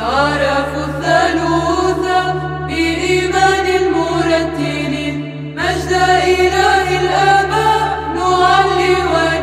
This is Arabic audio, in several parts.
عرفوا الثالوث بإيمان المرتلين مجد إله الآباء نعلي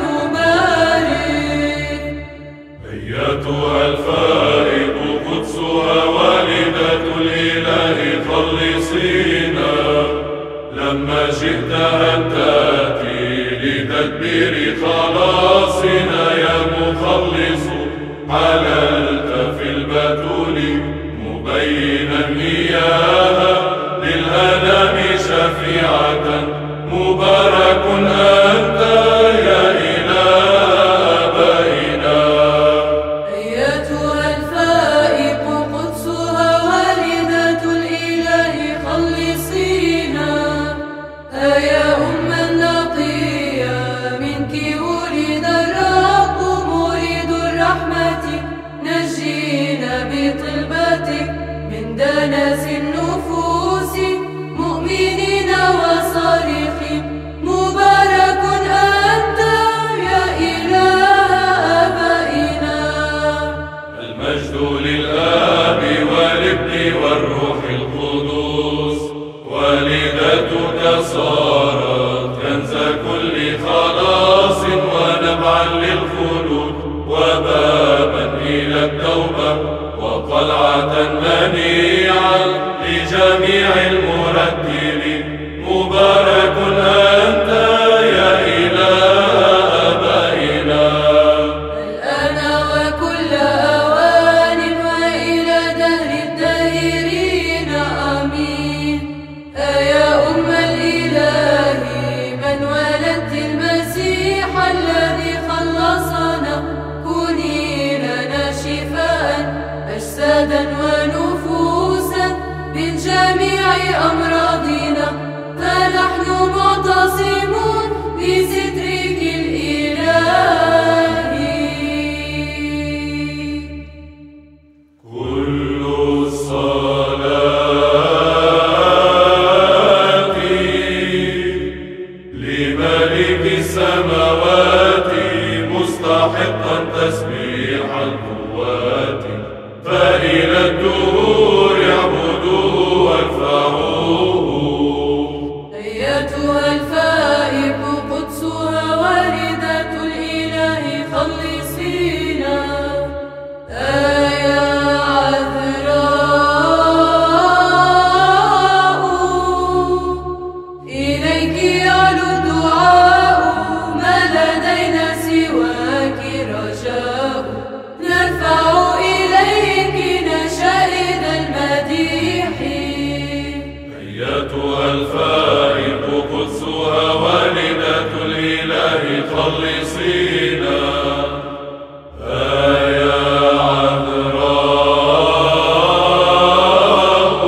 ونبارك. أيتها الفائق قدسها والدة الإله خلصينا لما جئت أن تأتي لتدبير خلاصنا يا مخلص حللت في البتول مبينا إياها للأنام شفيعة مبارك أنت يا إله آبائنا. أيتها الفائق قدسها والدة الإله خلصينا يا أم النقية منك ولد الرب مريد الرحمة نجينا بطلبتك من دنس النفوس مؤمنين وصارخين مبارك أنت يا إله آبائنا. المجد للآب والابن والروح القدوس والدتك صارت كنز كل خلاص ونبعا للخلود وبابا إلى التوبة وقلعة منيعا لجميع المرتلين مبارك أنت يا إله آبائنا. الآن وكل أوان وإلى دهر الداهرين آمين. يا أم الإله من ولدت المسيح الذي خلصنا كوني لنا شفاء أجسادا ونفوسا من جميع أمراضنا فنحن معتصمون بسترك الإلهي. كل الصلاة لملك السماوات مستحقا تسبيح القوات فإلى الدهور اعبدوه وارفعوه. أيتها الفائق قدسها والدة الإله خلصينا يا عذراء إليك يعلو الدعاء ما لدينا سواك رجاء نرفع إليك نشائد المديح. أيتها الفائق قدسها والدة الإله خلصينا يا عذراء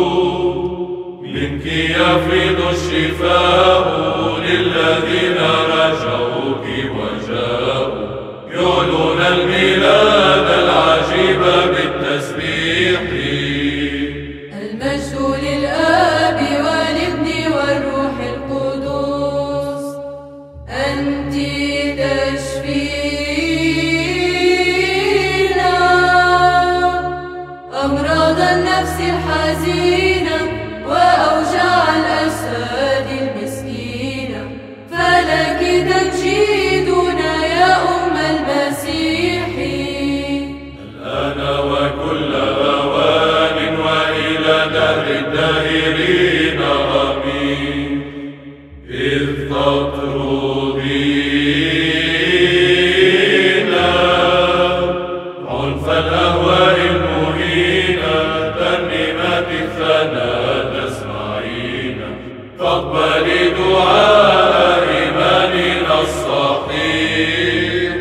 منك يفيض الشفاء للذين رجوك وجاءوا يعلون الميلاد العجيب بالتسبيح. المجد للآب والابن والروح القدوس أنت تشفينا أمراض النفس الحزينة وأوجاع الأجساد المسكينة فلك تمجيدنا يا أم المسيح. الآن وكل أوان وإلى دهر الداهرين آمين. إذ تطردينا عنف الأهواء المهينة ترنيمات الثناء تسمعين فاقبلي دعاء إيماننا الصحيح.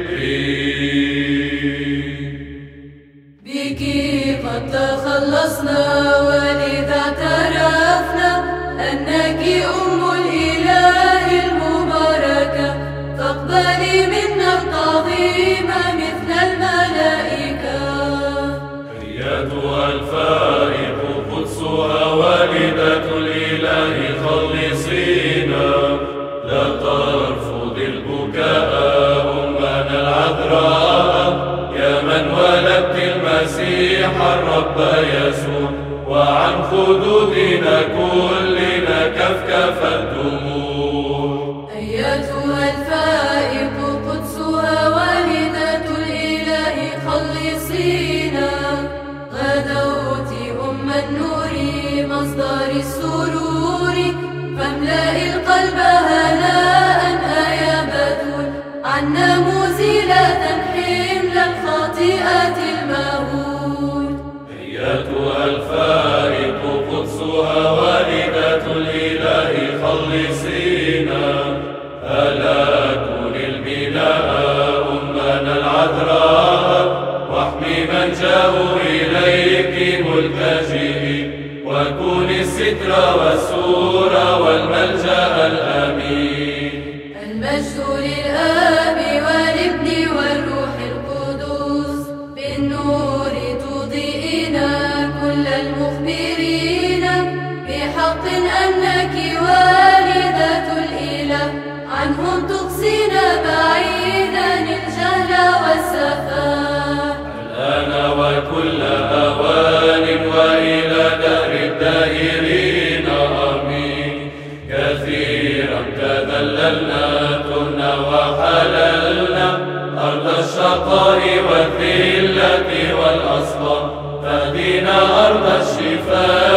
بك قد تخلصنا ولذا اعترفنا أنك أم الإله المباركة فاقبلي منا التعظيم مثل الملائكة. أيتها الفائق قدسها والدة الإله خلصينا لا ترفض البكاء أمنا العذراء يا من ولدت المسيح المسيح الرب يسوع، وعن خدودنا كلنا كفكف الدموع. أيتها الفائق قدسها والدة الإله خلصينا، غدوت أم النور مصدر السرور، فاملئ القلب هناء يا بتول، عنا مزيلة حمل الخطيئة المهول. أيتها الفائق قدسها والدة الإله خلصينا، ألا كن الميناء أمنا العذراء، واحمي من جاءوا إليك ملتجئين، وكن الستر والسور والملجأ الأمين. المجد للآب والابن والروح القدس، بالنور تضيئنا كل المخبرين، بحق أنك والدة الإله، عنهم تقصينا بعيدا الجهل والسفاه. الآن وكل أوان وإلى دهر الدائرين آمين. كثيرا تذللنا تهنا وحللنا أرض الشقاء والذلة والأصفار، فاهدنا أرض الشفاء